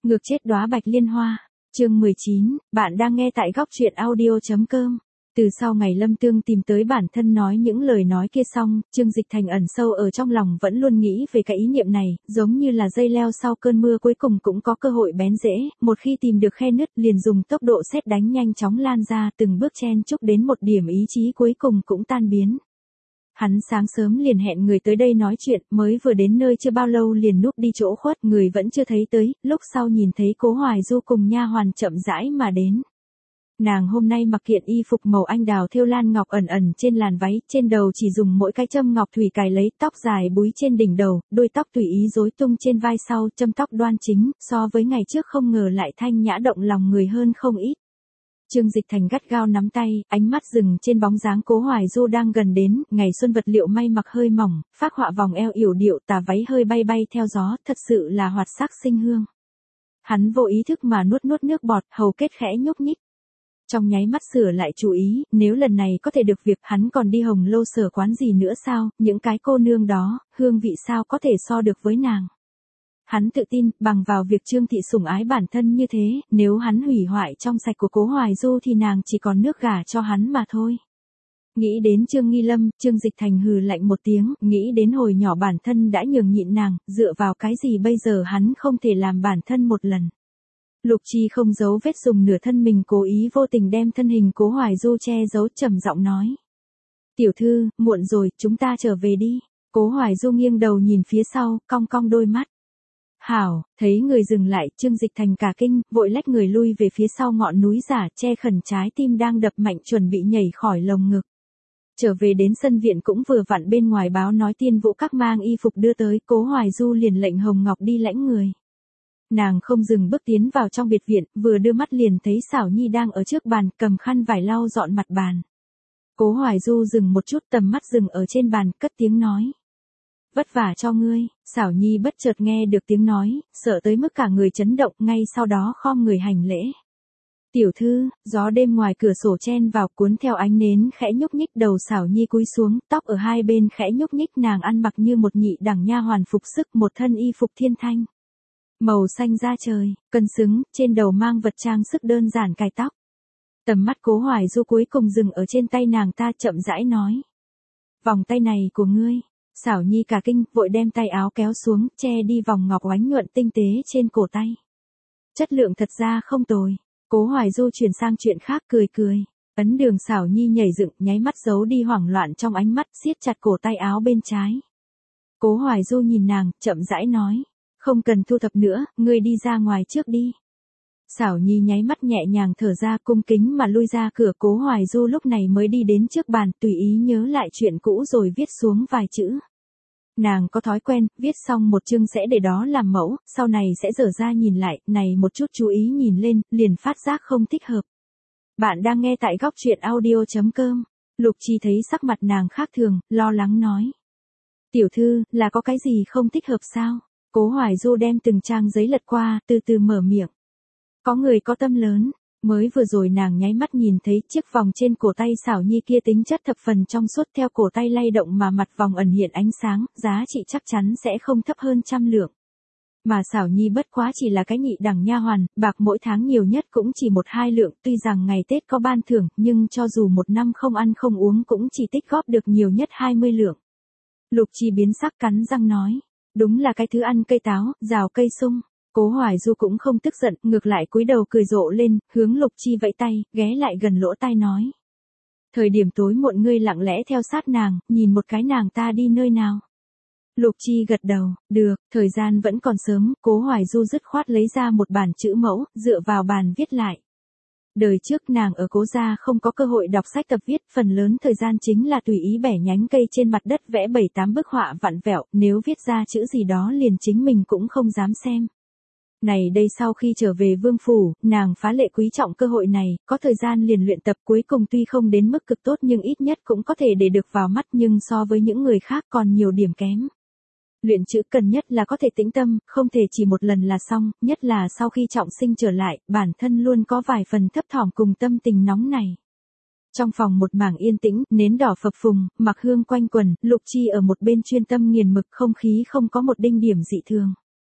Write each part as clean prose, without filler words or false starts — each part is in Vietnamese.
Ngược chết đóa bạch liên hoa. Chương 19, bạn đang nghe tại góc truyện audio.com. Từ sau ngày Lâm Tương tìm tới bản thân nói những lời nói kia xong, Trương Dịch Thành ẩn sâu ở trong lòng vẫn luôn nghĩ về cái ý niệm này, giống như là dây leo sau cơn mưa cuối cùng cũng có cơ hội bén rễ, một khi tìm được khe nứt liền dùng tốc độ sét đánh nhanh chóng lan ra, từng bước chen chúc đến một điểm ý chí cuối cùng cũng tan biến. Hắn sáng sớm liền hẹn người tới đây nói chuyện, mới vừa đến nơi chưa bao lâu liền núp đi chỗ khuất, người vẫn chưa thấy tới, lúc sau nhìn thấy Cố Hoài Du cùng nha hoàn chậm rãi mà đến. Nàng hôm nay mặc kiện y phục màu anh đào thêu lan ngọc ẩn ẩn trên làn váy, trên đầu chỉ dùng mỗi cái châm ngọc thủy cài lấy, tóc dài búi trên đỉnh đầu, đuôi tóc tùy ý rối tung trên vai sau, châm tóc đoan chính, so với ngày trước không ngờ lại thanh nhã động lòng người hơn không ít. Trương Dịch Thành gắt gao nắm tay, ánh mắt dừng trên bóng dáng Cố Hoài Du đang gần đến, ngày xuân vật liệu may mặc hơi mỏng, phác họa vòng eo yểu điệu, tà váy hơi bay bay theo gió, thật sự là hoạt sắc sinh hương. Hắn vô ý thức mà nuốt nước bọt, hầu kết khẽ nhúc nhích. Trong nháy mắt sửa lại chú ý, nếu lần này có thể được việc hắn còn đi Hồng Lô Sở quán gì nữa sao, những cái cô nương đó, hương vị sao có thể so được với nàng. Hắn tự tin, bằng vào việc Trương Thị sủng ái bản thân như thế, nếu hắn hủy hoại trong sạch của Cố Hoài Du thì nàng chỉ còn nước gả cho hắn mà thôi. Nghĩ đến Trương Nghi Lâm, Trương Dịch Thành hừ lạnh một tiếng, nghĩ đến hồi nhỏ bản thân đã nhường nhịn nàng, dựa vào cái gì bây giờ hắn không thể làm bản thân một lần. Lục Chi không giấu vết dùng nửa thân mình cố ý vô tình đem thân hình Cố Hoài Du che giấu, trầm giọng nói. Tiểu thư, muộn rồi, chúng ta trở về đi. Cố Hoài Du nghiêng đầu nhìn phía sau, cong cong đôi mắt. Hảo, thấy người dừng lại, Trương Dịch Thành cả kinh, vội lách người lui về phía sau ngọn núi giả, che khẩn trái tim đang đập mạnh chuẩn bị nhảy khỏi lồng ngực. Trở về đến sân viện cũng vừa vặn bên ngoài báo nói Tiên Vũ Các mang y phục đưa tới, Cố Hoài Du liền lệnh Hồng Ngọc đi lãnh người. Nàng không dừng bước tiến vào trong biệt viện, vừa đưa mắt liền thấy Xảo Nhi đang ở trước bàn, cầm khăn vải lau dọn mặt bàn. Cố Hoài Du dừng một chút, tầm mắt dừng ở trên bàn, cất tiếng nói. Vất vả cho ngươi. Xảo Nhi bất chợt nghe được tiếng nói, sợ tới mức cả người chấn động, ngay sau đó khom người hành lễ. Tiểu thư, gió đêm ngoài cửa sổ chen vào cuốn theo ánh nến khẽ nhúc nhích, đầu Xảo Nhi cúi xuống, tóc ở hai bên khẽ nhúc nhích, nàng ăn mặc như một nhị đẳng nha hoàn phục sức, một thân y phục thiên thanh. Màu xanh da trời, cân xứng, trên đầu mang vật trang sức đơn giản cài tóc. Tầm mắt Cố Hoài Du cuối cùng dừng ở trên tay nàng ta, chậm rãi nói. Vòng tay này của ngươi. Xảo Nhi cả kinh, vội đem tay áo kéo xuống, che đi vòng ngọc oánh nhuận tinh tế trên cổ tay. Chất lượng thật ra không tồi. Cố Hoài Du chuyển sang chuyện khác, cười cười. Ấn Đường Xảo Nhi nhảy dựng, nháy mắt giấu đi hoảng loạn trong ánh mắt, siết chặt cổ tay áo bên trái. Cố Hoài Du nhìn nàng, chậm rãi nói. Không cần thu thập nữa, ngươi đi ra ngoài trước đi. Xảo Nhi nháy mắt nhẹ nhàng thở ra, cung kính mà lui ra cửa. Cố Hoài Du lúc này mới đi đến trước bàn, tùy ý nhớ lại chuyện cũ rồi viết xuống vài chữ. Nàng có thói quen, viết xong một chương sẽ để đó làm mẫu, sau này sẽ dở ra nhìn lại, này một chút chú ý nhìn lên, liền phát giác không thích hợp. Bạn đang nghe tại góc truyện audio.com. Lục Chi thấy sắc mặt nàng khác thường, lo lắng nói. Tiểu thư, là có cái gì không thích hợp sao? Cố Hoài Du đem từng trang giấy lật qua, từ từ mở miệng. Có người có tâm lớn, mới vừa rồi nàng nháy mắt nhìn thấy chiếc vòng trên cổ tay Xảo Nhi kia tính chất thập phần trong suốt, theo cổ tay lay động mà mặt vòng ẩn hiện ánh sáng, giá trị chắc chắn sẽ không thấp hơn 100 lượng. Mà Xảo Nhi bất quá chỉ là cái nhị đẳng nha hoàn, bạc mỗi tháng nhiều nhất cũng chỉ 1-2 lượng, tuy rằng ngày Tết có ban thưởng, nhưng cho dù một năm không ăn không uống cũng chỉ tích góp được nhiều nhất 20 lượng. Lục Chi biến sắc, cắn răng nói. Đúng là cái thứ ăn cây táo, rào cây sung. Cố Hoài Du cũng không tức giận, ngược lại cúi đầu cười rộ lên, hướng Lục Chi vẫy tay, ghé lại gần lỗ tai nói. Thời điểm tối muộn ngươi lặng lẽ theo sát nàng, nhìn một cái nàng ta đi nơi nào. Lục Chi gật đầu, được, thời gian vẫn còn sớm, Cố Hoài Du dứt khoát lấy ra một bản chữ mẫu, dựa vào bàn viết lại. Đời trước nàng ở Cố gia không có cơ hội đọc sách tập viết, phần lớn thời gian chính là tùy ý bẻ nhánh cây trên mặt đất vẽ 7-8 bức họa vặn vẹo, nếu viết ra chữ gì đó liền chính mình cũng không dám xem. Này đây sau khi trở về vương phủ, nàng phá lệ quý trọng cơ hội này, có thời gian liền luyện tập, cuối cùng tuy không đến mức cực tốt nhưng ít nhất cũng có thể để được vào mắt, nhưng so với những người khác còn nhiều điểm kém. Luyện chữ cần nhất là có thể tĩnh tâm, không thể chỉ một lần là xong, nhất là sau khi trọng sinh trở lại, bản thân luôn có vài phần thấp thỏm cùng tâm tình nóng này. Trong phòng một mảng yên tĩnh, nến đỏ phập phùng, mặc hương quanh quần, Lục Chi ở một bên chuyên tâm nghiền mực, không khí không có một đinh điểm dị thường.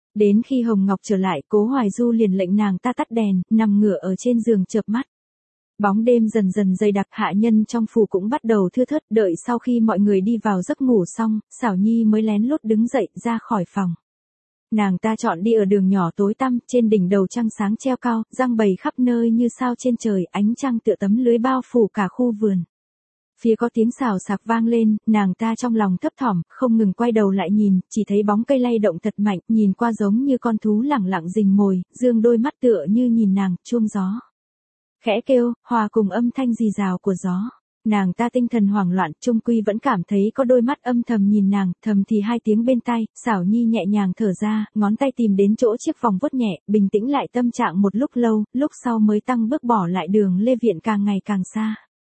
Đến khi Hồng Ngọc trở lại, Cố Hoài Du liền lệnh nàng ta tắt đèn, nằm ngửa ở trên giường chợp mắt. Bóng đêm dần dần dày đặc, hạ nhân trong phủ cũng bắt đầu thưa thớt, đợi sau khi mọi người đi vào giấc ngủ xong, Xảo Nhi mới lén lút đứng dậy ra khỏi phòng. Nàng ta chọn đi ở đường nhỏ tối tăm, trên đỉnh đầu trăng sáng treo cao, giăng bầy khắp nơi như sao trên trời, ánh trăng tựa tấm lưới bao phủ cả khu vườn. Phía có tiếng xào xạc vang lên, nàng ta trong lòng thấp thỏm, không ngừng quay đầu lại nhìn, chỉ thấy bóng cây lay động thật mạnh, nhìn qua giống như con thú lẳng lặng rình mồi, dương đôi mắt tựa như nhìn nàng, chuông gió. Khẽ kêu, hòa cùng âm thanh rì rào của gió. Nàng ta tinh thần hoảng loạn, trung quy vẫn cảm thấy có đôi mắt âm thầm nhìn nàng, thầm thì hai tiếng bên tai, Xảo Nhi nhẹ nhàng thở ra, ngón tay tìm đến chỗ chiếc vòng vuốt nhẹ, bình tĩnh lại tâm trạng một lúc lâu, lúc sau mới tăng bước bỏ lại đường Lê Viện càng ngày càng xa.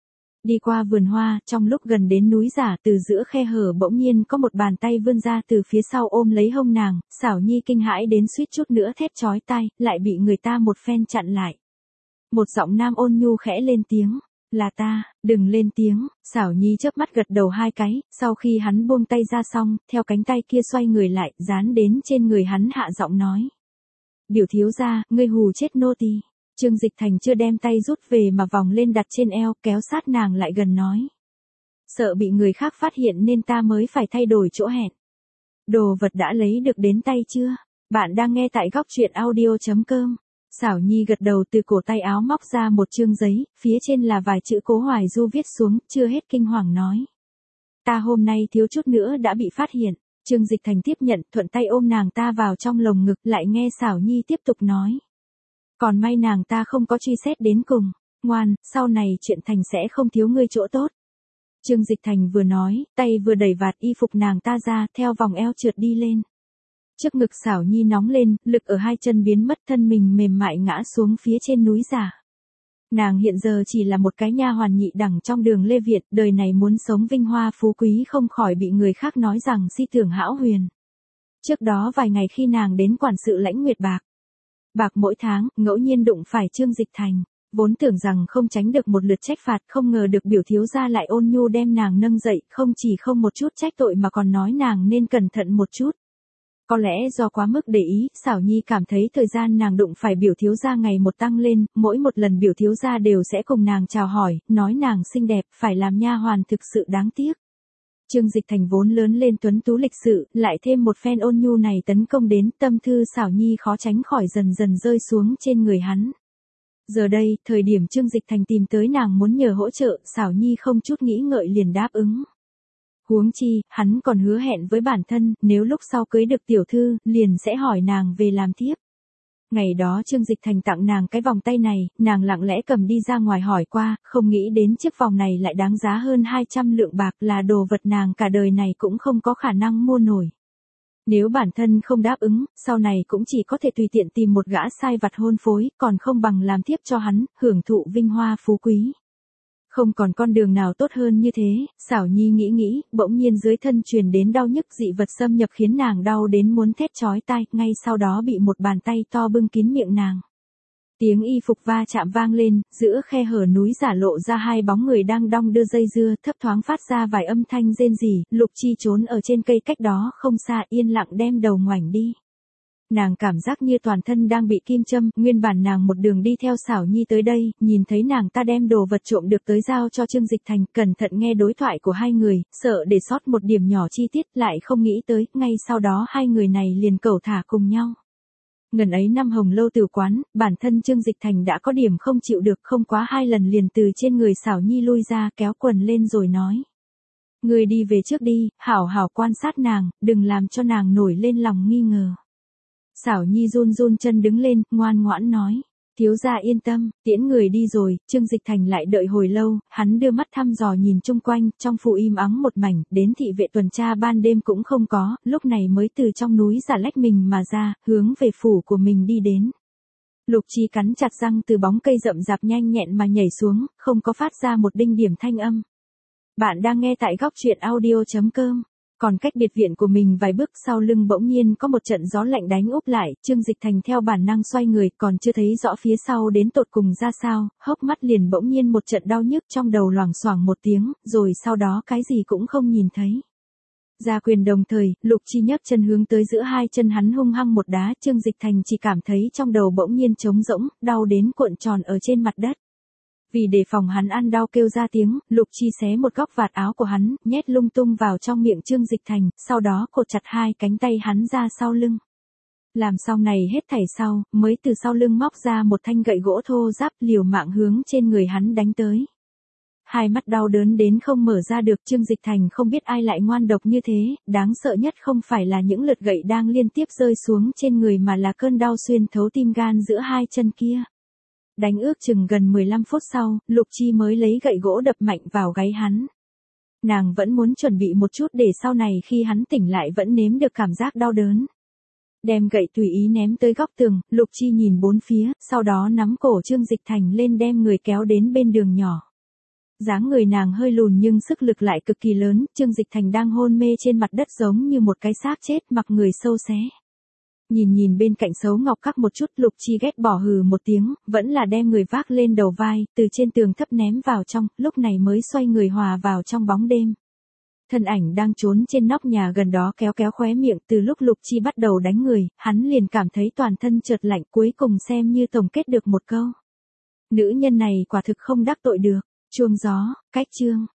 Đi qua vườn hoa, trong lúc gần đến núi giả, từ giữa khe hở bỗng nhiên có một bàn tay vươn ra từ phía sau ôm lấy hông nàng, Xảo Nhi kinh hãi đến suýt chút nữa thét chói tai, lại bị người ta một phen chặn lại. Một giọng nam ôn nhu khẽ lên tiếng, là ta, đừng lên tiếng. Xảo Nhi chớp mắt gật đầu hai cái, sau khi hắn buông tay ra xong, theo cánh tay kia xoay người lại, dán đến trên người hắn hạ giọng nói. Biểu thiếu gia, ngươi hù chết nô tỳ. Trương Dịch Thành chưa đem tay rút về mà vòng lên đặt trên eo, kéo sát nàng lại gần nói. Sợ bị người khác phát hiện nên ta mới phải thay đổi chỗ hẹn. Đồ vật đã lấy được đến tay chưa? Bạn đang nghe tại góc truyện audio.com. Xảo Nhi gật đầu, từ cổ tay áo móc ra một chương giấy, phía trên là vài chữ Cố Hoài Du viết xuống, chưa hết kinh hoàng nói. Ta hôm nay thiếu chút nữa đã bị phát hiện. Trương Dịch Thành tiếp nhận, thuận tay ôm nàng ta vào trong lồng ngực, lại nghe Xảo Nhi tiếp tục nói. Còn may nàng ta không có truy xét đến cùng. Ngoan, sau này chuyện thành sẽ không thiếu ngươi chỗ tốt. Trương Dịch Thành vừa nói, tay vừa đẩy vạt y phục nàng ta ra, theo vòng eo trượt đi lên. Trước ngực Xảo Nhi nóng lên, lực ở hai chân biến mất, thân mình mềm mại ngã xuống phía trên núi giả. Nàng hiện giờ chỉ là một cái nha hoàn nhị đẳng trong đường Lê Việt, đời này muốn sống vinh hoa phú quý không khỏi bị người khác nói rằng si tưởng hão huyền. Trước đó vài ngày khi nàng đến quản sự Lãnh Nguyệt bạc mỗi tháng, ngẫu nhiên đụng phải Trương Dịch Thành. Vốn tưởng rằng không tránh được một lượt trách phạt, không ngờ được biểu thiếu gia lại ôn nhu đem nàng nâng dậy, không chỉ không một chút trách tội mà còn nói nàng nên cẩn thận một chút. Có lẽ do quá mức để ý, Xảo Nhi cảm thấy thời gian nàng đụng phải biểu thiếu gia ngày một tăng lên, mỗi một lần biểu thiếu gia đều sẽ cùng nàng chào hỏi, nói nàng xinh đẹp, phải làm nha hoàn thực sự đáng tiếc. Trương Dịch Thành vốn lớn lên tuấn tú lịch sự, lại thêm một phen ôn nhu này tấn công đến, tâm thư Xảo Nhi khó tránh khỏi dần dần rơi xuống trên người hắn. Giờ đây, thời điểm Trương Dịch Thành tìm tới nàng muốn nhờ hỗ trợ, Xảo Nhi không chút nghĩ ngợi liền đáp ứng. Huống chi, hắn còn hứa hẹn với bản thân, nếu lúc sau cưới được tiểu thư, liền sẽ hỏi nàng về làm thiếp. Ngày đó Trương Dịch Thành tặng nàng cái vòng tay này, nàng lặng lẽ cầm đi ra ngoài hỏi qua, không nghĩ đến chiếc vòng này lại đáng giá hơn 200 lượng bạc, là đồ vật nàng cả đời này cũng không có khả năng mua nổi. Nếu bản thân không đáp ứng, sau này cũng chỉ có thể tùy tiện tìm một gã sai vặt hôn phối, còn không bằng làm thiếp cho hắn, hưởng thụ vinh hoa phú quý. Không còn con đường nào tốt hơn như thế, Xảo Nhi nghĩ, bỗng nhiên dưới thân truyền đến đau nhức dị vật xâm nhập khiến nàng đau đến muốn thét chói tai, ngay sau đó bị một bàn tay to bưng kín miệng nàng. Tiếng y phục va chạm vang lên, giữa khe hở núi giả lộ ra hai bóng người đang đong đưa dây dưa, thấp thoáng phát ra vài âm thanh rên rỉ, Lục Chi trốn ở trên cây cách đó không xa, yên lặng đem đầu ngoảnh đi. Nàng cảm giác như toàn thân đang bị kim châm, nguyên bản nàng một đường đi theo Xảo Nhi tới đây, nhìn thấy nàng ta đem đồ vật trộm được tới giao cho Trương Dịch Thành, cẩn thận nghe đối thoại của hai người, sợ để sót một điểm nhỏ chi tiết, lại không nghĩ tới, ngay sau đó hai người này liền cẩu thả cùng nhau. Ngần ấy năm Hồng Lâu Tử quán, bản thân Trương Dịch Thành đã có điểm không chịu được, không quá 2 lần liền từ trên người Xảo Nhi lui ra, kéo quần lên rồi nói. Người đi về trước đi, hảo hảo quan sát nàng, đừng làm cho nàng nổi lên lòng nghi ngờ. Xảo Nhi run run chân đứng lên, ngoan ngoãn nói. Thiếu gia yên tâm, tiễn người đi rồi. Trương Dịch Thành lại đợi hồi lâu, hắn đưa mắt thăm dò nhìn chung quanh, trong phủ im ắng một mảnh, đến thị vệ tuần tra ban đêm cũng không có, lúc này mới từ trong núi giả lách mình mà ra, hướng về phủ của mình đi đến. Lục Chi cắn chặt răng, từ bóng cây rậm rạp nhanh nhẹn mà nhảy xuống, không có phát ra một đinh điểm thanh âm. Bạn đang nghe tại góc truyện audio.com. Còn cách biệt viện của mình vài bước, sau lưng bỗng nhiên có một trận gió lạnh đánh úp lại, Trương Dịch Thành theo bản năng xoay người, còn chưa thấy rõ phía sau đến tột cùng ra sao, hốc mắt liền bỗng nhiên một trận đau nhức, trong đầu loảng xoảng một tiếng, rồi sau đó cái gì cũng không nhìn thấy. Ra quyền đồng thời, Lục Chi nhấc chân hướng tới giữa hai chân hắn hung hăng một đá, Trương Dịch Thành chỉ cảm thấy trong đầu bỗng nhiên trống rỗng, đau đến cuộn tròn ở trên mặt đất. Vì đề phòng hắn ăn đau kêu ra tiếng, Lục Chi xé một góc vạt áo của hắn, nhét lung tung vào trong miệng Trương Dịch Thành, sau đó cột chặt hai cánh tay hắn ra sau lưng. Làm xong này hết thảy sau, mới từ sau lưng móc ra một thanh gậy gỗ thô ráp liều mạng hướng trên người hắn đánh tới. Hai mắt đau đớn đến không mở ra được, Trương Dịch Thành không biết ai lại ngoan độc như thế, đáng sợ nhất không phải là những lượt gậy đang liên tiếp rơi xuống trên người mà là cơn đau xuyên thấu tim gan giữa hai chân kia. Đánh ước chừng gần 15 phút sau, Lục Chi mới lấy gậy gỗ đập mạnh vào gáy hắn. Nàng vẫn muốn chuẩn bị một chút để sau này khi hắn tỉnh lại vẫn nếm được cảm giác đau đớn. Đem gậy tùy ý ném tới góc tường, Lục Chi nhìn bốn phía, sau đó nắm cổ Trương Dịch Thành lên đem người kéo đến bên đường nhỏ. Dáng người nàng hơi lùn nhưng sức lực lại cực kỳ lớn, Trương Dịch Thành đang hôn mê trên mặt đất giống như một cái xác chết mặc người sâu xé. Nhìn bên cạnh xấu ngọc các một chút, Lục Chi ghét bỏ hừ một tiếng, vẫn là đem người vác lên đầu vai, từ trên tường thấp ném vào trong, lúc này mới xoay người hòa vào trong bóng đêm. Thân ảnh đang trốn trên nóc nhà gần đó kéo kéo khóe miệng, từ lúc Lục Chi bắt đầu đánh người, hắn liền cảm thấy toàn thân chợt lạnh, cuối cùng xem như tổng kết được một câu. Nữ nhân này quả thực không đắc tội được. Chuông gió, cách chương.